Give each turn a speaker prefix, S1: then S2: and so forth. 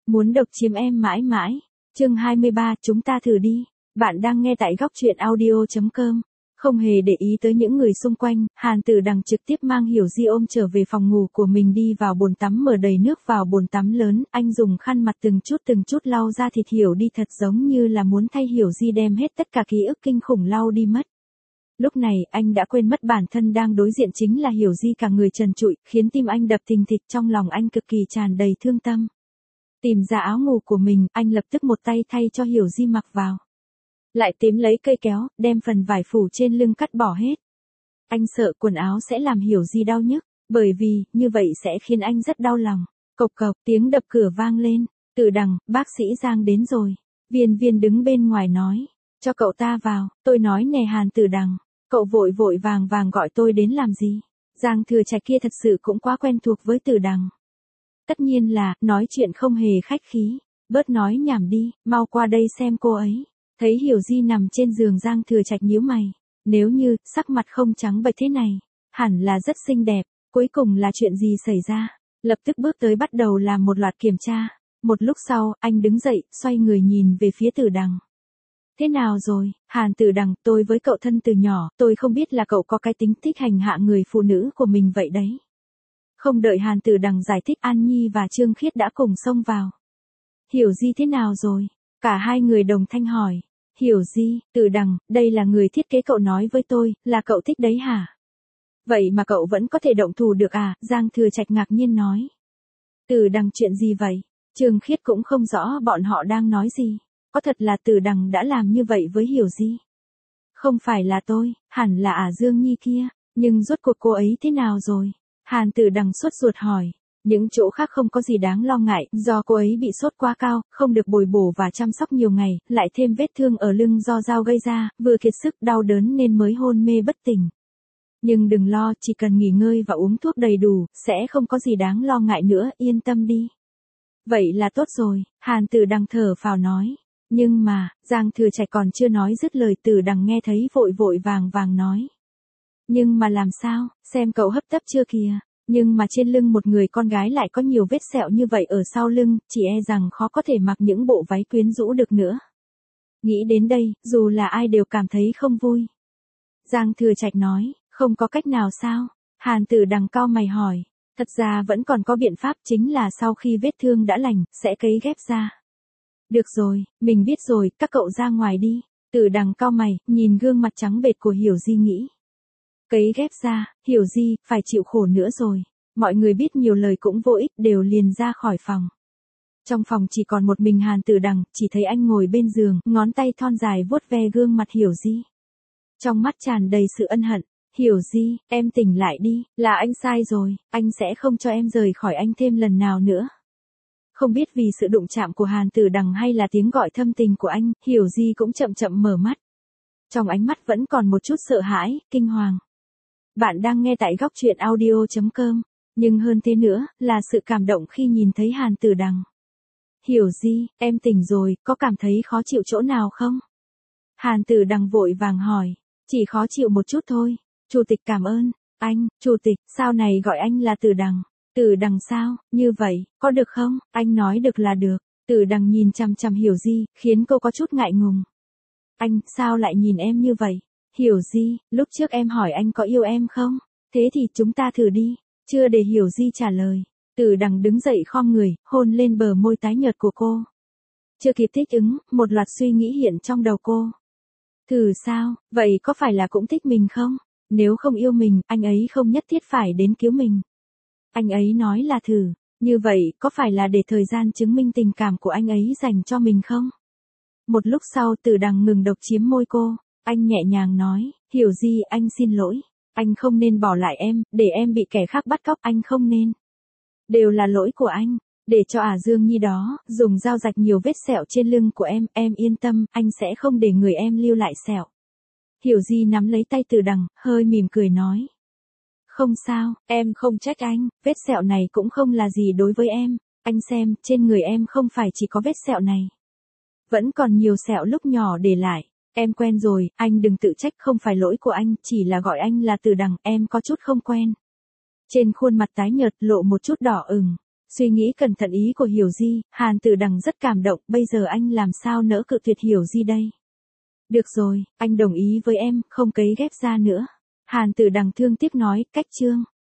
S1: Muốn độc chiếm em mãi mãi. Chương 23, chúng ta thử đi. Bạn đang nghe tại góc truyện audio.com. Không hề để ý tới những người xung quanh, Hàn Tử Đằng trực tiếp mang Hiểu Di ôm trở về phòng ngủ của mình, đi vào bồn tắm mở đầy nước vào bồn tắm lớn, anh dùng khăn mặt từng chút lau da thịt Hiểu đi, thật giống như là muốn thay Hiểu Di đem hết tất cả ký ức kinh khủng lau đi mất. Lúc này, anh đã quên mất bản thân đang đối diện chính là Hiểu Di, cả người trần trụi, khiến tim anh đập thình thịch, trong lòng anh cực kỳ tràn đầy thương tâm. Tìm ra áo ngủ của mình, anh lập tức một tay thay cho Hiểu Di mặc vào. Lại tím lấy cây kéo, đem phần vải phủ trên lưng cắt bỏ hết. Anh sợ quần áo sẽ làm Hiểu Di đau nhức, bởi vì, như vậy sẽ khiến anh rất đau lòng. Cộc cộc, tiếng đập cửa vang lên. Tử Đằng, bác sĩ Giang đến rồi. Viên Viên đứng bên ngoài nói. Cho cậu ta vào, tôi nói nè Hàn Tử Đằng. Cậu vội vàng gọi tôi đến làm gì? Giang Thừa Trạch kia thật sự cũng quá quen thuộc với Tử Đằng. Tất nhiên là, nói chuyện không hề khách khí. Bớt nói nhảm đi, mau qua đây xem cô ấy. Thấy Hiểu Di nằm trên giường, Giang Thừa Trạch nhíu mày. Nếu như, sắc mặt không trắng bệch thế này, hẳn là rất xinh đẹp. Cuối cùng là chuyện gì xảy ra? Lập tức bước tới bắt đầu làm một loạt kiểm tra. Một lúc sau, anh đứng dậy, xoay người nhìn về phía Tử Đằng. Thế nào rồi, Hàn Tử Đằng, tôi với cậu thân từ nhỏ, tôi không biết là cậu có cái tính thích hành hạ người phụ nữ của mình vậy đấy. Không đợi Hàn Tử Đằng giải thích, An Nhi và Trương Khiết đã cùng xông vào. Hiểu Di thế nào rồi? Cả hai người đồng thanh hỏi. Hiểu Di, Tử Đằng, đây là người thiết kế cậu nói với tôi, là cậu thích đấy hả? Vậy mà cậu vẫn có thể động thủ được à? Giang Thừa Trạch ngạc nhiên nói. Tử Đằng, chuyện gì vậy? Trương Khiết cũng không rõ bọn họ đang nói gì. Có thật là Tử Đằng đã làm như vậy với Hiểu Di? Không phải là tôi, hẳn là Dương Nhi kia, nhưng rốt cuộc cô ấy thế nào rồi? Hàn Tử Đằng sốt ruột hỏi. Những chỗ khác không có gì đáng lo ngại, do cô ấy bị sốt quá cao, không được bồi bổ và chăm sóc nhiều ngày, lại thêm vết thương ở lưng do dao gây ra, vừa kiệt sức đau đớn nên mới hôn mê bất tỉnh. Nhưng đừng lo, chỉ cần nghỉ ngơi và uống thuốc đầy đủ, sẽ không có gì đáng lo ngại nữa, yên tâm đi. Vậy là tốt rồi, Hàn Tử Đằng thở phào nói. Nhưng mà, Giang Thừa Trạch còn chưa nói dứt lời, Tử Đằng nghe thấy vội vàng nói. Nhưng mà làm sao, xem cậu hấp tấp chưa kìa. Nhưng mà trên lưng một người con gái lại có nhiều vết sẹo như vậy ở sau lưng, chỉ e rằng khó có thể mặc những bộ váy quyến rũ được nữa. Nghĩ đến đây, dù là ai đều cảm thấy không vui. Giang Thừa Trạch nói, không có cách nào sao? Hàn Tử Đằng cau mày hỏi. Thật ra vẫn còn có biện pháp, chính là sau khi vết thương đã lành, sẽ cấy ghép ra. Được rồi, mình biết rồi, các cậu ra ngoài đi. Tử Đằng cau mày, nhìn gương mặt trắng bệch của Hiểu Di nghĩ. Cấy ghép ra, Hiểu Di, phải chịu khổ nữa rồi. Mọi người biết nhiều lời cũng vô ích, đều liền ra khỏi phòng. Trong phòng chỉ còn một mình Hàn Tử Đằng, chỉ thấy anh ngồi bên giường, ngón tay thon dài vuốt ve gương mặt Hiểu Di. Trong mắt tràn đầy sự ân hận. Hiểu Di, em tỉnh lại đi, là anh sai rồi, anh sẽ không cho em rời khỏi anh thêm lần nào nữa. Không biết vì sự đụng chạm của Hàn Tử Đằng hay là tiếng gọi thâm tình của anh, Hiểu Di cũng chậm mở mắt. Trong ánh mắt vẫn còn một chút sợ hãi, kinh hoàng. Bạn đang nghe tại góc truyện audio.com, nhưng hơn thế nữa, là sự cảm động khi nhìn thấy Hàn Tử Đằng. Hiểu Di, em tỉnh rồi, có cảm thấy khó chịu chỗ nào không? Hàn Tử Đằng vội vàng hỏi, chỉ khó chịu một chút thôi. Chủ tịch cảm ơn, anh, Chủ tịch, sao này gọi anh là Tử Đằng? Tử Đằng sao, như vậy, có được không? Anh nói được là được. Tử Đằng nhìn chằm Hiểu Di, khiến cô có chút ngại ngùng. Anh, sao lại nhìn em như vậy? Hiểu Di, lúc trước em hỏi anh có yêu em không? Thế thì chúng ta thử đi. Chưa để Hiểu Di trả lời, Tử Đằng đứng dậy khom người, hôn lên bờ môi tái nhợt của cô. Chưa kịp thích ứng, một loạt suy nghĩ hiện trong đầu cô. Thử sao, vậy có phải là cũng thích mình không? Nếu không yêu mình, anh ấy không nhất thiết phải đến cứu mình. Anh ấy nói là thử, như vậy có phải là để thời gian chứng minh tình cảm của anh ấy dành cho mình không? Một lúc sau Tử Đằng ngừng độc chiếm môi cô, anh nhẹ nhàng nói, Hiểu Di, anh xin lỗi. Anh không nên bỏ lại em, để em bị kẻ khác bắt cóc, anh không nên. Đều là lỗi của anh, để cho Dương Nhi đó, dùng dao rạch nhiều vết sẹo trên lưng của em yên tâm, anh sẽ không để người em lưu lại sẹo. Hiểu Di nắm lấy tay Tử Đằng, hơi mỉm cười nói. Không sao, em không trách anh, vết sẹo này cũng không là gì đối với em. Anh xem, trên người em không phải chỉ có vết sẹo này. Vẫn còn nhiều sẹo lúc nhỏ để lại. Em quen rồi, anh đừng tự trách, không phải lỗi của anh, chỉ là gọi anh là Tử Đằng, em có chút không quen. Trên khuôn mặt tái nhợt lộ một chút đỏ ửng. Suy nghĩ cẩn thận ý của Hiểu Di, Hàn Tử Đằng rất cảm động, bây giờ anh làm sao nỡ cự tuyệt Hiểu Di đây. Được rồi, anh đồng ý với em, không cấy ghép ra nữa. Hàn Tử Đằng thương tiếc nói, cách Trương